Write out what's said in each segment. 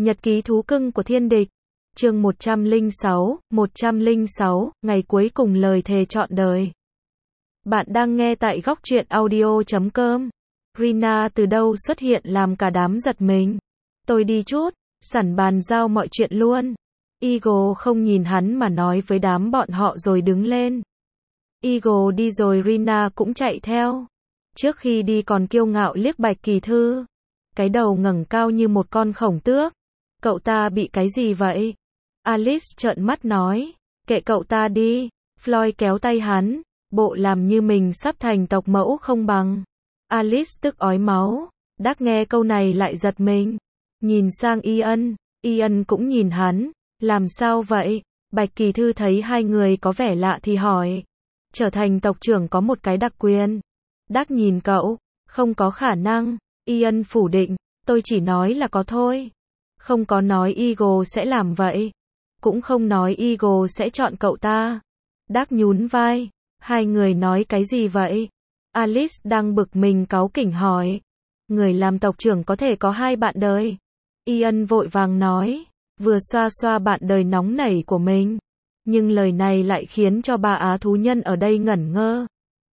Nhật ký thú cưng của thiên địch. Chương 106, ngày cuối cùng lời thề trọn đời. Bạn đang nghe tại góc truyện audio.com. Rina từ đâu xuất hiện làm cả đám giật mình. Tôi đi chút, sẵn bàn giao mọi chuyện luôn. Eagle không nhìn hắn mà nói với đám bọn họ rồi đứng lên. Eagle đi rồi Rina cũng chạy theo. Trước khi đi còn kiêu ngạo liếc Bạch Kỳ Thư. Cái đầu ngẩng cao như một con khổng tước. Cậu ta bị cái gì vậy? Alice trợn mắt nói. Kệ cậu ta đi. Floyd kéo tay hắn. Bộ làm như mình sắp thành tộc mẫu không bằng. Alice tức ói máu. Đắc nghe câu này lại giật mình. Nhìn sang Ian. Ian cũng nhìn hắn. Làm sao vậy? Bạch Kỳ Thư thấy hai người có vẻ lạ thì hỏi. Trở thành tộc trưởng có một cái đặc quyền. Đắc nhìn cậu. Không có khả năng. Ian phủ định. Tôi chỉ nói là có thôi. Không có nói Eagle sẽ làm vậy. Cũng không nói Eagle sẽ chọn cậu ta. Đắc nhún vai. Hai người nói cái gì vậy? Alice đang bực mình cáu kỉnh hỏi. Người làm tộc trưởng có thể có hai bạn đời. Ian vội vàng nói. Vừa xoa xoa bạn đời nóng nảy của mình. Nhưng lời này lại khiến cho ba á thú nhân ở đây ngẩn ngơ.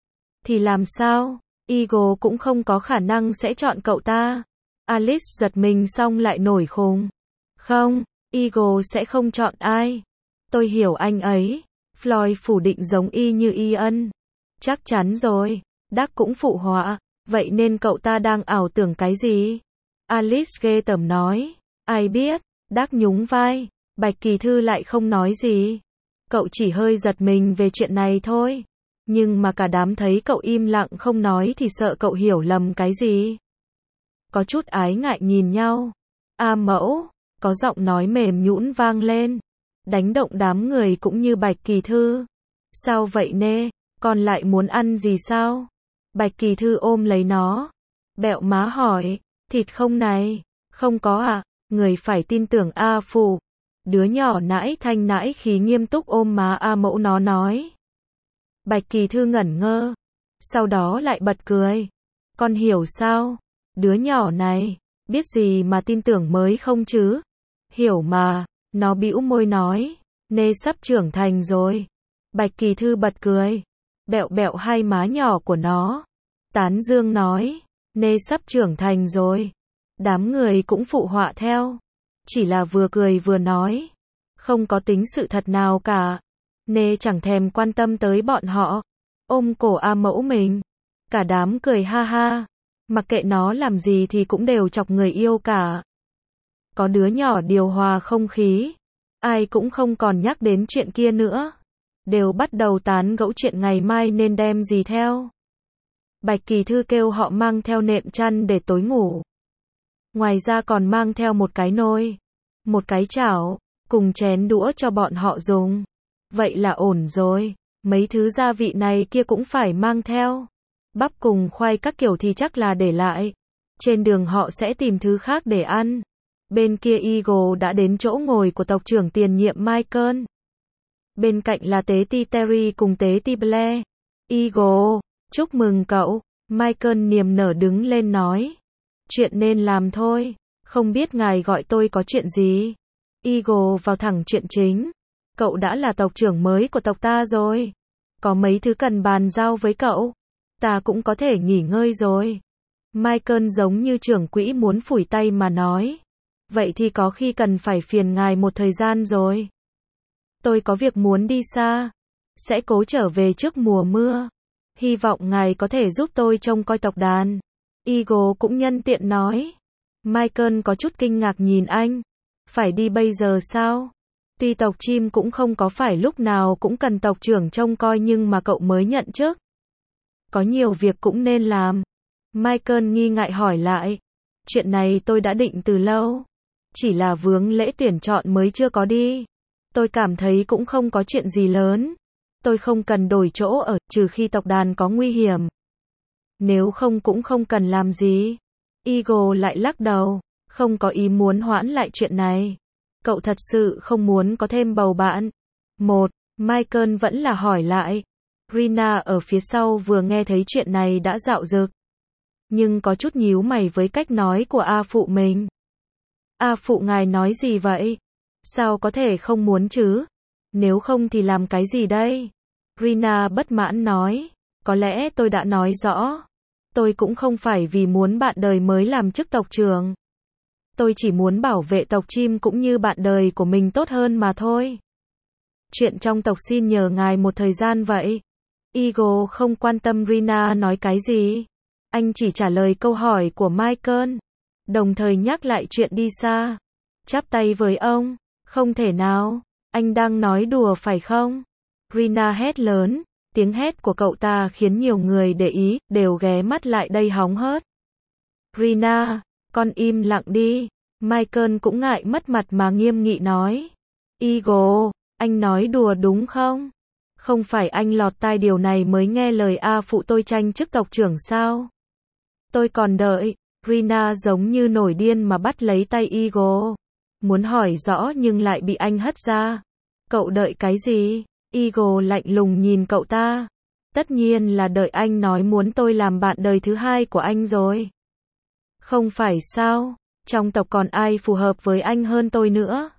Thì làm sao? Eagle cũng không có khả năng sẽ chọn cậu ta. Alice giật mình xong lại nổi khùng. Không, Eagle sẽ không chọn ai. Tôi hiểu anh ấy. Floyd phủ định giống y như Ian. Chắc chắn rồi. Đắc cũng phụ họa. Vậy nên cậu ta đang ảo tưởng cái gì? Alice ghê tởm nói. Ai biết? Đắc nhún vai. Bạch Kỳ Thư lại không nói gì. Cậu chỉ hơi giật mình về chuyện này thôi. Nhưng mà cả đám thấy cậu im lặng không nói thì sợ cậu hiểu lầm cái gì. Có chút ái ngại nhìn nhau. A mẫu, có giọng nói mềm nhũn vang lên. Đánh động đám người cũng như Bạch Kỳ Thư. Sao vậy nê, con lại muốn ăn gì sao? Bạch Kỳ Thư ôm lấy nó. Bẹo má hỏi, thịt không này? Không có à? Người phải tin tưởng A Phụ. Đứa nhỏ nãi thanh nãi khí nghiêm túc ôm má A mẫu nó nói. Bạch Kỳ Thư ngẩn ngơ. Sau đó lại bật cười. Con hiểu sao? Đứa nhỏ này, biết gì mà tin tưởng mới không chứ? Hiểu mà, nó bĩu môi nói. Nê sắp trưởng thành rồi. Bạch Kỳ Thư bật cười. Bẹo bẹo hai má nhỏ của nó. Tán dương nói. Nê sắp trưởng thành rồi. Đám người cũng phụ họa theo. Chỉ là vừa cười vừa nói. Không có tính sự thật nào cả. Nê chẳng thèm quan tâm tới bọn họ. Ôm cổ A mẫu mình. Cả đám cười ha ha. Mặc kệ nó làm gì thì cũng đều chọc người yêu cả. Có đứa nhỏ điều hòa không khí. Ai cũng không còn nhắc đến chuyện kia nữa. Đều bắt đầu tán gẫu chuyện ngày mai nên đem gì theo. Bạch Kỳ Thư kêu họ mang theo nệm chăn để tối ngủ. Ngoài ra còn mang theo một cái nồi, một cái chảo, cùng chén đũa cho bọn họ dùng. Vậy là ổn rồi. Mấy thứ gia vị này kia cũng phải mang theo. Bắp cùng khoai các kiểu thì chắc là để lại. Trên đường họ sẽ tìm thứ khác để ăn. Bên kia Eagle đã đến chỗ ngồi của tộc trưởng tiền nhiệm Michael. Bên cạnh là tế ti Terry cùng tế ti Blair. Eagle, chúc mừng cậu. Michael niềm nở đứng lên nói. Chuyện nên làm thôi. Không biết ngài gọi tôi có chuyện gì. Eagle vào thẳng chuyện chính. Cậu đã là tộc trưởng mới của tộc ta rồi. Có mấy thứ cần bàn giao với cậu. Ta cũng có thể nghỉ ngơi rồi. Michael giống như trưởng quỹ muốn phủi tay mà nói. Vậy thì có khi cần phải phiền ngài một thời gian rồi. Tôi có việc muốn đi xa. Sẽ cố trở về trước mùa mưa. Hy vọng ngài có thể giúp tôi trông coi tộc đàn. Eagle cũng nhân tiện nói. Michael có chút kinh ngạc nhìn anh. Phải đi bây giờ sao? Tuy tộc chim cũng không có phải lúc nào cũng cần tộc trưởng trông coi nhưng mà cậu mới nhận chức. Có nhiều việc cũng nên làm. Michael nghi ngại hỏi lại. Chuyện này tôi đã định từ lâu. Chỉ là vướng lễ tuyển chọn mới chưa có đi. Tôi cảm thấy cũng không có chuyện gì lớn. Tôi không cần đổi chỗ ở, trừ khi tộc đàn có nguy hiểm. Nếu không cũng không cần làm gì. Eagle lại lắc đầu. Không có ý muốn hoãn lại chuyện này. Cậu thật sự không muốn có thêm bầu bạn. Michael vẫn là hỏi lại. Rina ở phía sau vừa nghe thấy chuyện này đã dạo dực. Nhưng có chút nhíu mày với cách nói của A Phụ mình. A phụ ngài nói gì vậy? Sao có thể không muốn chứ? Nếu không thì làm cái gì đây? Rina bất mãn nói. Có lẽ tôi đã nói rõ. Tôi cũng không phải vì muốn bạn đời mới làm chức tộc trưởng. Tôi chỉ muốn bảo vệ tộc chim cũng như bạn đời của mình tốt hơn mà thôi. Chuyện trong tộc xin nhờ ngài một thời gian vậy. Eagle không quan tâm Rina nói cái gì. Anh chỉ trả lời câu hỏi của Michael. Đồng thời nhắc lại chuyện đi xa. Chắp tay với ông. Không thể nào. Anh đang nói đùa phải không? Rina hét lớn. Tiếng hét của cậu ta khiến nhiều người để ý, đều ghé mắt lại đây hóng hớt. Rina, con im lặng đi. Michael cũng ngại mất mặt mà nghiêm nghị nói. Eagle, anh nói đùa đúng không? Không phải anh lọt tai điều này mới nghe lời A phụ tôi tranh chức tộc trưởng sao? Tôi còn đợi. Rina giống như nổi điên mà bắt lấy tay Eagle. Muốn hỏi rõ nhưng lại bị anh hất ra. Cậu đợi cái gì? Eagle lạnh lùng nhìn cậu ta. Tất nhiên là đợi anh nói muốn tôi làm bạn đời thứ hai của anh rồi. Không phải sao? Trong tộc còn ai phù hợp với anh hơn tôi nữa?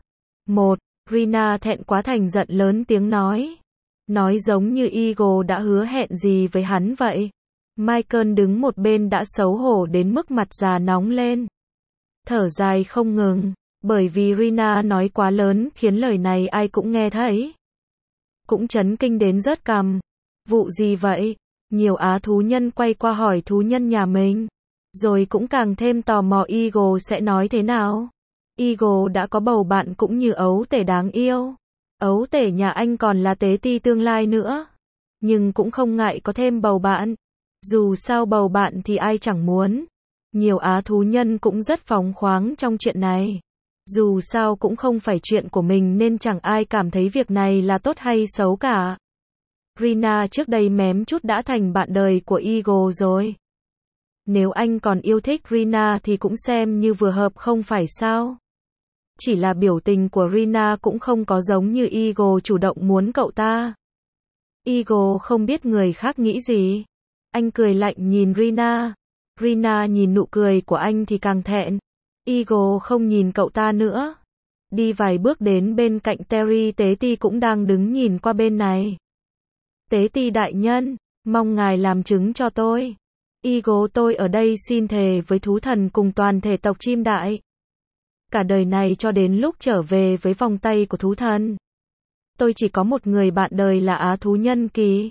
Rina thẹn quá thành giận lớn tiếng nói. Nói giống như Eagle đã hứa hẹn gì với hắn vậy. Michael đứng một bên đã xấu hổ đến mức mặt già nóng lên. Thở dài không ngừng, bởi vì Rina nói quá lớn khiến lời này ai cũng nghe thấy. Cũng chấn kinh đến rớt cằm. Vụ gì vậy? Nhiều á thú nhân quay qua hỏi thú nhân nhà mình. Rồi cũng càng thêm tò mò Eagle sẽ nói thế nào. Eagle đã có bầu bạn cũng như ấu tể đáng yêu. Ấu tể nhà anh còn là tế ti tương lai nữa. Nhưng cũng không ngại có thêm bầu bạn. Dù sao bầu bạn thì ai chẳng muốn. Nhiều á thú nhân cũng rất phóng khoáng trong chuyện này. Dù sao cũng không phải chuyện của mình nên chẳng ai cảm thấy việc này là tốt hay xấu cả. Rina trước đây mém chút đã thành bạn đời của Eagle rồi. Nếu anh còn yêu thích Rina thì cũng xem như vừa hợp không phải sao? Chỉ là biểu tình của Rina cũng không có giống như Eagle chủ động muốn cậu ta. Eagle không biết người khác nghĩ gì. Anh cười lạnh nhìn Rina. Rina nhìn nụ cười của anh thì càng thẹn. Eagle không nhìn cậu ta nữa. Đi vài bước đến bên cạnh Terry tế ti cũng đang đứng nhìn qua bên này. Tế ti đại nhân, mong ngài làm chứng cho tôi. Eagle tôi ở đây xin thề với thú thần cùng toàn thể tộc chim đại. Cả đời này cho đến lúc trở về với vòng tay của thú thần. Tôi chỉ có một người bạn đời là á thú nhân kỳ.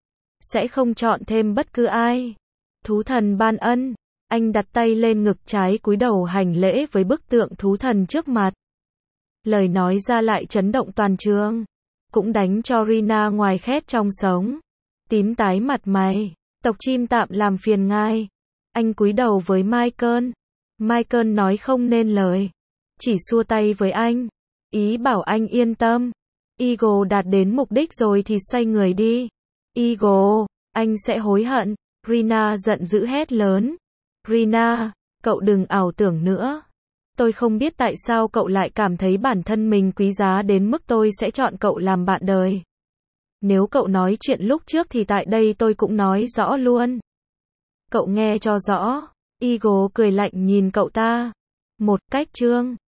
Sẽ không chọn thêm bất cứ ai. Thú thần ban ân. Anh đặt tay lên ngực trái cúi đầu hành lễ với bức tượng thú thần trước mặt. Lời nói ra lại chấn động toàn trường. Cũng đánh cho Rina ngoài khét trong sống. Tím tái mặt mày. Tộc chim tạm làm phiền ngài. Anh cúi đầu với Michael. Michael nói không nên lời. Chỉ xua tay với anh. Ý bảo anh yên tâm. Eagle đạt đến mục đích rồi thì xoay người đi. Eagle, anh sẽ hối hận. Rina giận dữ hét lớn. Rina, cậu đừng ảo tưởng nữa. Tôi không biết tại sao cậu lại cảm thấy bản thân mình quý giá đến mức tôi sẽ chọn cậu làm bạn đời. Nếu cậu nói chuyện lúc trước thì tại đây tôi cũng nói rõ luôn. Cậu nghe cho rõ. Eagle cười lạnh nhìn cậu ta. Một cách trương.